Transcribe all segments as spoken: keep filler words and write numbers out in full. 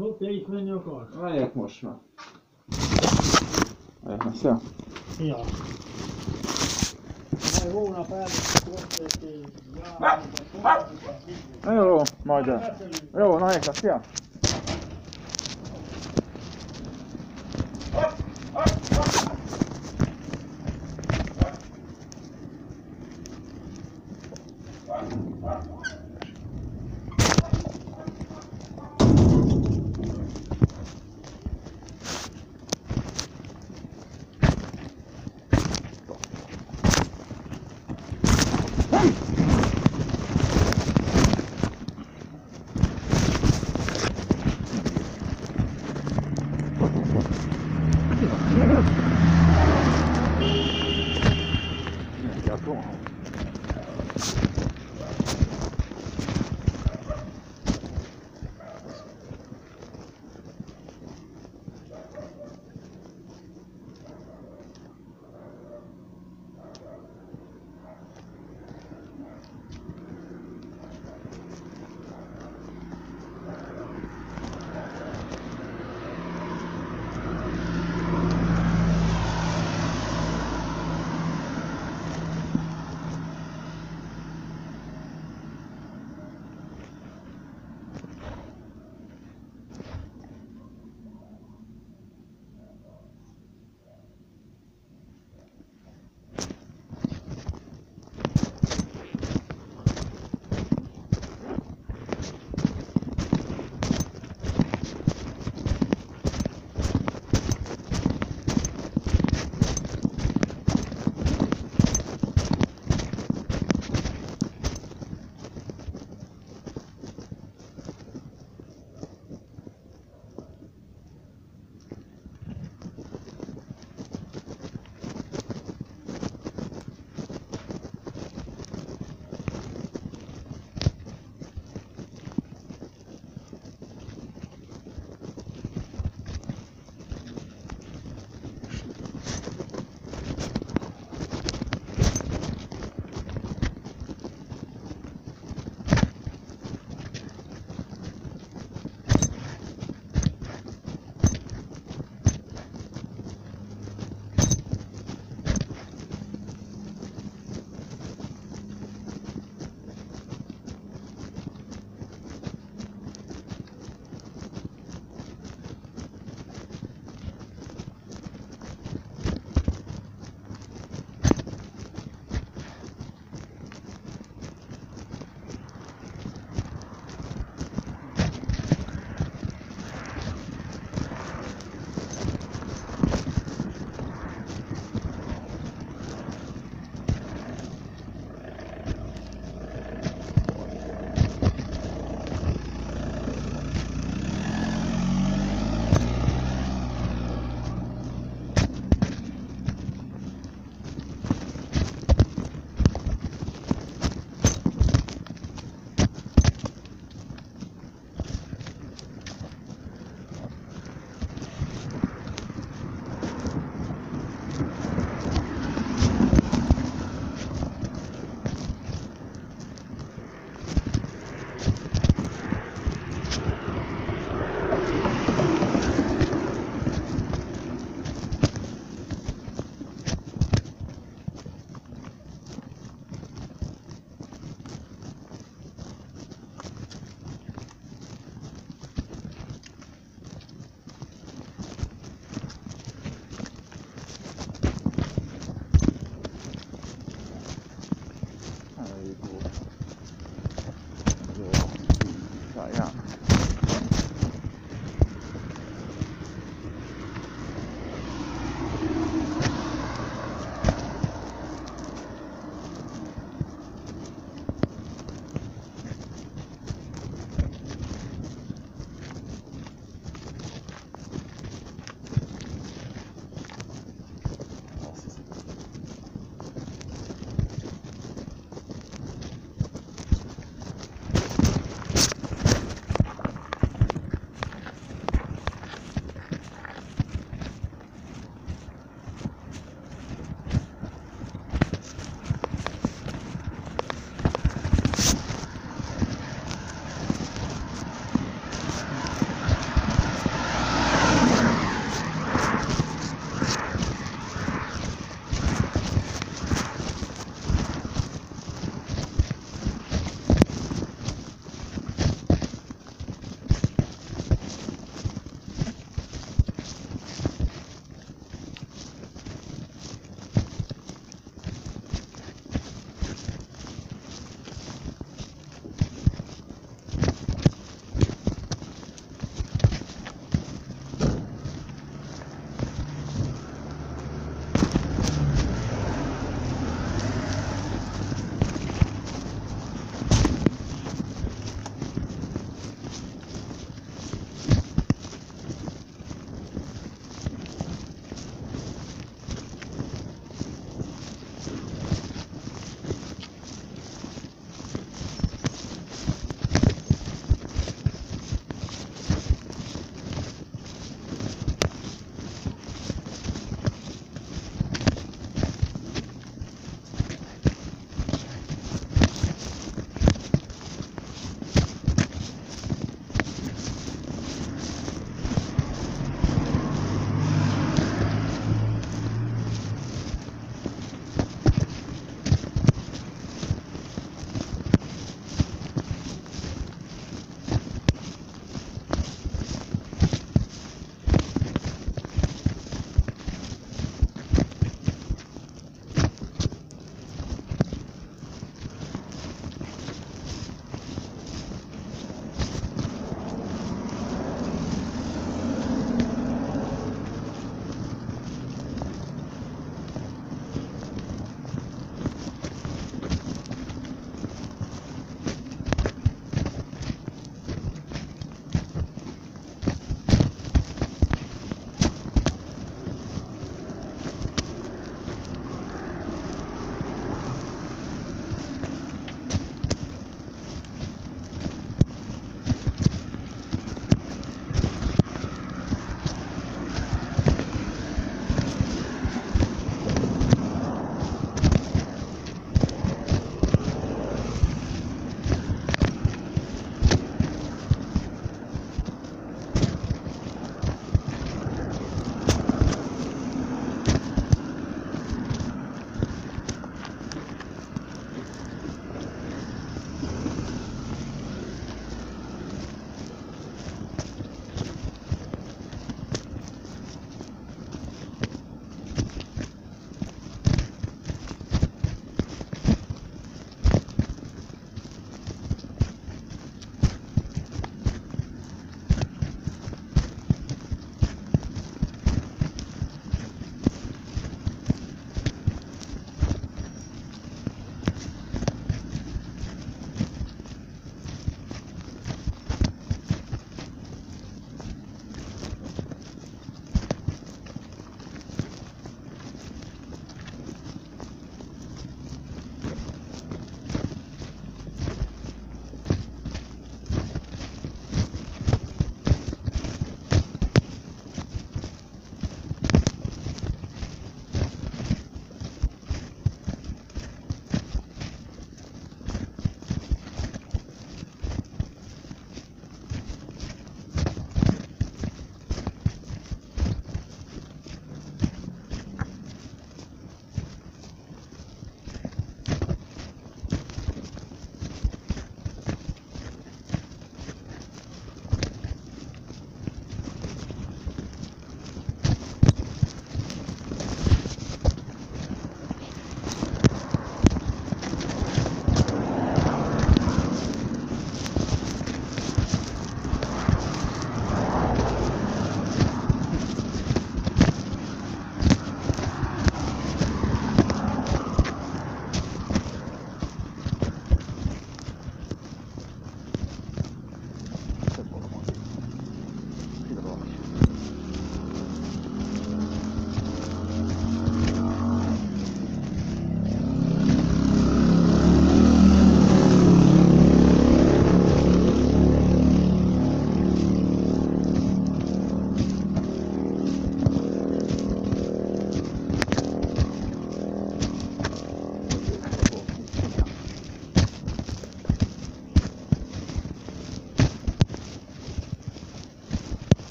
Jó, te is menni akarsz? Megyek most már. Megyek már, szia. Ja. Majd hónap előtt ott én járunk, Na jó, majd el. Jó, na megyek már, szia.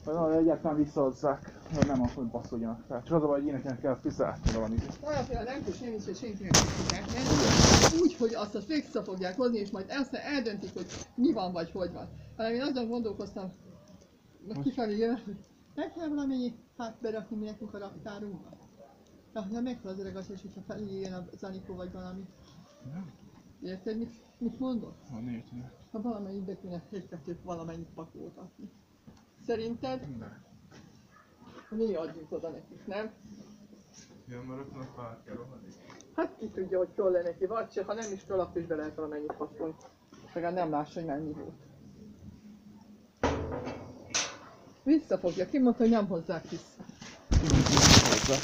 Na, egyáltalán visszahozzák, hogy nem azt, hogy baszoljanak fel. Csak az a baj, hogy énekelni kell fizetni valamit. Olyan például nem tud semmit, és senkinek nem tudják menni. Úgy, hogy azt azt vissza fogják hozni, és majd aztán eldöntik, hogy mi van, vagy hogy van. Hanem én azon gondolkoztam, hogy kifelé jön, hogy meg kell valamennyi hát berakni mi nekünk a raktárunkba. Ja, nem mekkora az öreg atyás, hogyha felé jön a Zanikó vagy valami. Érted, mit, mit mondok? Ha négy, Ha valamennyit be kéne egy-kettőt valamennyit pakoltatni. Szerinted? de. Mi adjuk oda nekik, nem? Ja, mert rögtön a pár kell rohadni. Hát ki tudja, hogy kell neki, vagy se, ha nem is kell, akkor is be lehet valamennyit pakolni. Legalább nem lássa, hogy mennyi volt. Visszafogja, ki mondta, hogy nem hozzák vissza. Hozzá.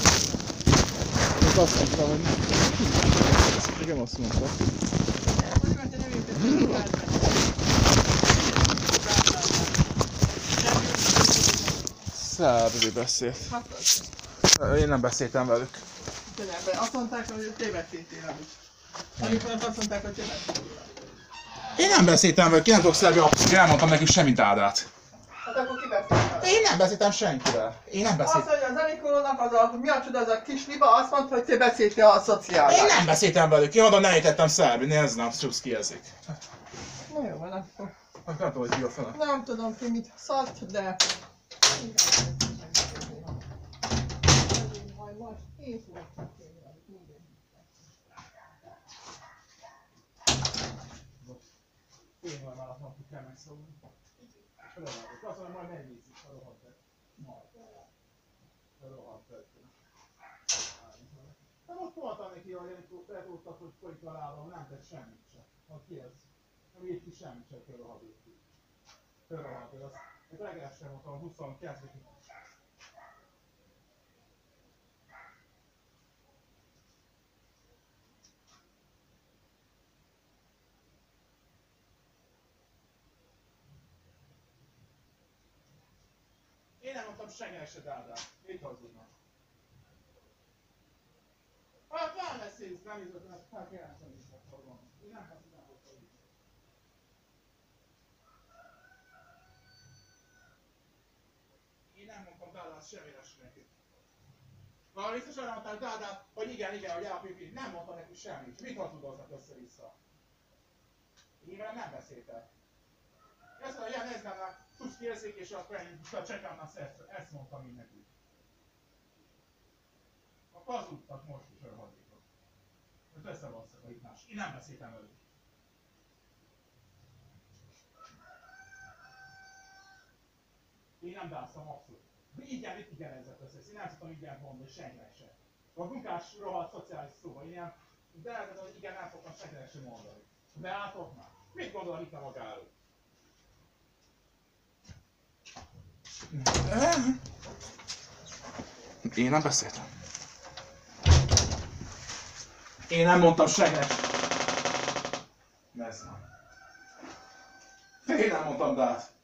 Én azt mondtam, hogy nem. Igen, azt mondta. Hogy mert te nem érted, hogy kell. Szervi beszélt. Hát az. Én nem beszéltem velük. De nem, azt mondták, hogy tévedtél velük. Amikor azt mondták, hogy tévedtél. Én nem beszéltem velük, én nem tudok szerbi apszolni, elmondtam nekik semmit Ádát. Hát akkor ki beszélt? Én nem beszéltem senkivel. Én nem Azt beszéltem. mondja, az Anikónak az a, mi a csoda, az a kis liba, azt mondta, hogy te beszéltél a szociálban. Én nem beszéltem velük, én mondom, nem értettem szerbi, nézd nem, csak kijezik. Na jó van, akkor. Hát nem tudom, hogy hívja fel. Nem tudom ki mit szart, de... Én van már hogy kell megszólni. Felolváltok, azt mondom, majd megnézzük a rohadt. Majd. A rohadt. Nem ott voltam neki, hogy betudtad, hogy folyik a lábam, nem tett semmit sem. Hát ki ez? Nem írt ki semmit sem, hogy rohadjuk ki. Rohadjuk, azt egy reggel sem mondtam, huszonkettő. Én nem mondtam senkinek se Dádát. Mit hazudnak? Hát nem beszélsz, nem izgatom, ezt fel kell nem is megfogom. Én nem beszéltem voltam így. Én nem mondtam Dádát semmire sem neki. Már biztos olyan mondták Dádát, hogy igen, igen, hogy elpipi. Nem mondtam neki semmit. Mit hazudoznak össze-vissza? Én velem nem beszéltek. Ezt mondja, ilyen nézd nem, tudsz kérzik, és akkor én csekem a szerször. Ezt mondtam mindenki. Akkor hazudtak most is a rohadékot. Most összebasszak a más. Én nem beszéltem velük. Én nem dásztam abszolút. De igen, itt igen ezzel összesz. Én nem tudtam igen mondani senkinek se. A munkás rohadt szociális szóval. Én ilyen, de elkezdem, hogy igen, nem fogtam senkinek sem mondani. De látok már. Mit gondol a Rita magáról? Én nem beszéltem. Én nem mondtam senkinek. Ez nem. Én nem mondtam Dát.